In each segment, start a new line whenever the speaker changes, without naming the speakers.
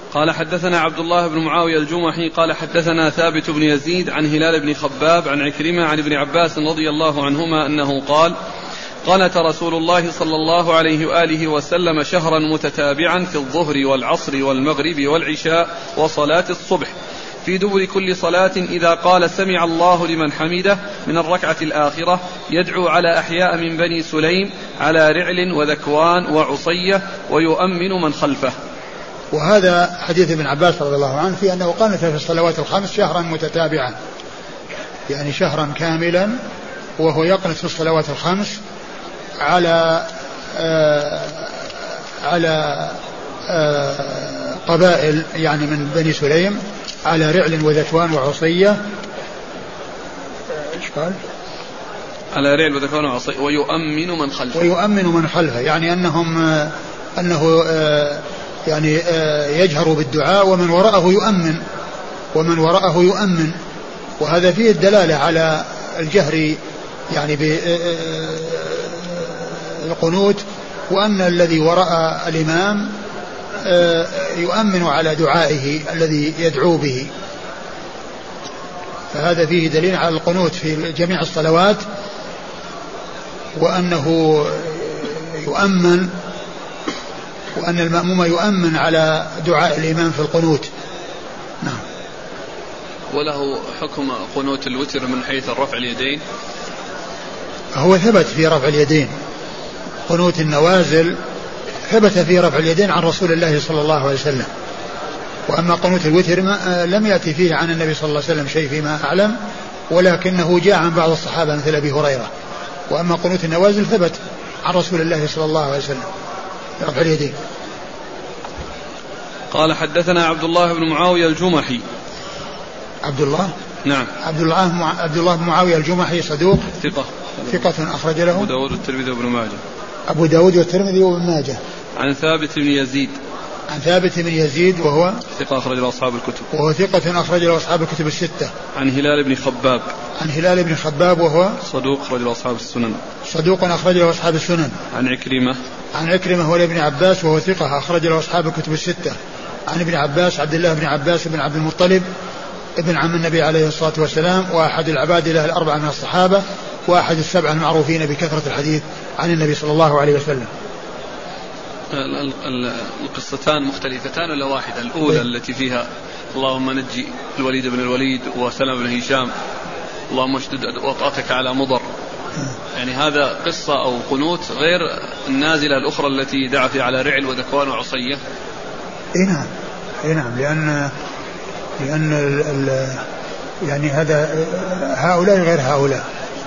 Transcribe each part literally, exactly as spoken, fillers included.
قال حدثنا عبد الله بن معاوية الجمحي قال حدثنا ثابت بن يزيد عن هلال بن خباب عن عكرمة عن ابن عباس رضي الله عنهما أنه قال قنت رسول الله صلى الله عليه وآله وسلم شهرا متتابعا في الظهر والعصر والمغرب والعشاء وصلاة الصبح في دبر كل صلاة إذا قال سمع الله لمن حمده من الركعة الآخرة يدعو على أحياء من بني سليم على رعل وذكوان وعصية ويؤمن من خلفه.
وهذا حديث ابن عباس رضي الله عنه في أنه قنت في الصلوات الخمس شهرا متتابعا، يعني شهرا كاملا وهو يقنت في الصلوات الخمس على آه على آه قبائل يعني من بني سليم على رعل وذكوان وعصية. ايش قال؟
على رعل وذكوان وعصية ويؤمن من خلفه.
ويؤمن من خلفه يعني أنهم آه أنه آه يعني آه يجهر بالدعاء ومن وراءه يؤمن ومن وراءه يؤمن وهذا فيه الدلالة على الجهر يعني بالقنوت، وأن الذي وراء الإمام يؤمن على دعائه الذي يدعو به، فهذا فيه دليل على القنوت في جميع الصلوات وأنه يؤمن وأن المأموم يؤمن على دعاء الإمام في القنوت. نعم.
وله حكم قنوت الوتر من حيث الرفع اليدين؟
هو ثبت في رفع اليدين، قنوت النوازل ثبت في رفع اليدين عن رسول الله صلى الله عليه وسلم، وأما قنوت الوتر لم يأتي فيه عن النبي صلى الله عليه وسلم شيء فيما أعلم، ولكنه جاء عن بعض الصحابة مثل أبي هريرة. وأما قنوت النوازل ثبت عن رسول الله صلى الله عليه وسلم رفع اليدين.
قال حدثنا عبد الله بن معاوية الجمحي.
عبد الله
نعم
عبد الله عبد الله بن معاوية الجمحي صدوق
ثقة
ثقة أخرج له
أبو داود والترمذي وابن ماجه
أبو داود والترمذي وابن ماجه.
عن ثابت بن يزيد
عن ثابت بن يزيد وهو
ثقة أخرج له أصحاب الكتب
وهو ثقة أخرج له أصحاب الكتب الستة.
عن هلال بن خباب
عن هلال بن خباب وهو
صدوق أخرج له أصحاب السنن
صدوق أخرج له أصحاب السنن.
عن عكرمة
عن عكرمة هو ابن عباس وهو ثقة أخرج له أصحاب الكتب الستة. عن ابن عباس عبد الله بن عباس بن عبد المطلب ابن عم النبي عليه الصلاة والسلام، وأحد العباد له الأربعة من الصحابة، وأحد السبعة المعروفين بكثرة الحديث عن النبي صلى الله عليه وسلم.
القصتان مختلفتان ولا واحدة؟ الأولى التي فيها اللهم نجي الوليد بن الوليد وسلمة بن هشام اللهم اشدد وطأتك على مضر، يعني هذا قصة أو قنوت غير النازلة الأخرى التي دعا فيها على رعل وذكوان وعصية.
إيه نعم إيه نعم لأن لأن ال ال يعني هذا هؤلاء غير هؤلاء،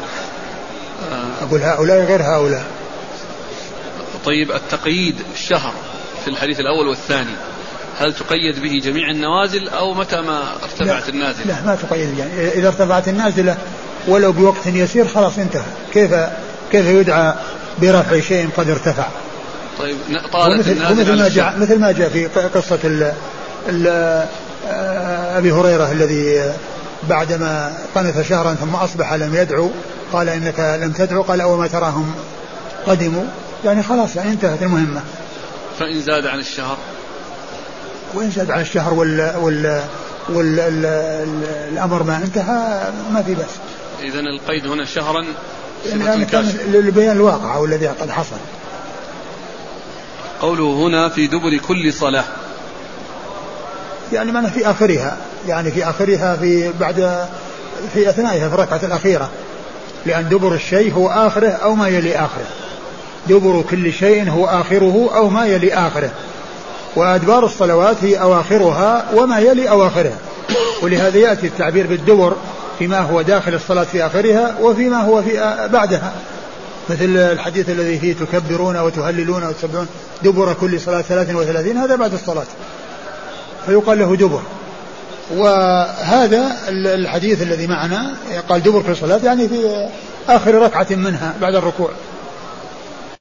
أقول هؤلاء غير هؤلاء.
طيب التقييد الشهر في الحديث الأول والثاني هل تقيد به جميع النوازل أو متى ما ارتفعت النازلة؟
لا ما تقيد، يعني إذا ارتفعت النازلة ولو بوقت يسير خلاص انتهى. كيف كيف يدعى برفع شيء قد ارتفع؟
طيب طالت النازلة
مثل ما جاء مثل ما جاء في قصة ال ال أبي هريرة الذي بعدما قنث شهرا ثم أصبح لم يدعو قال إنك لم تدعو، قال أو ما تراهم قدموا، يعني خلاص يعني انتهت المهمة.
فإن زاد عن الشهر
وإن زاد عن الشهر وال وال والأمر ما انتهى ما في بس.
إذن القيد هنا شهرا
يعني كان لبيان الواقع والذي قد حصل.
قوله هنا في دبر كل صلاة
يعني معنى في آخرها، يعني في آخرها في بعد في أثنائها في الركعة الأخيرة، لأن دبر الشيء هو آخره أو ما يلي آخره. دبر كل شيء هو آخره أو ما يلي آخره، وأدبار الصلوات هي أواخرها وما يلي أواخرها، ولهذا يأتي التعبير بالدبر فيما هو داخل الصلاة في آخرها وفيما هو في بعدها، مثل الحديث الذي فيه تكبرون وتهللون وتسبحون دبر كل صلاة ثلاث وثلاثين، هذا بعد الصلاة فيقال له دبر. وهذا الحديث الذي معنا قال دبر كل صلاة يعني في آخر ركعة منها بعد الركوع.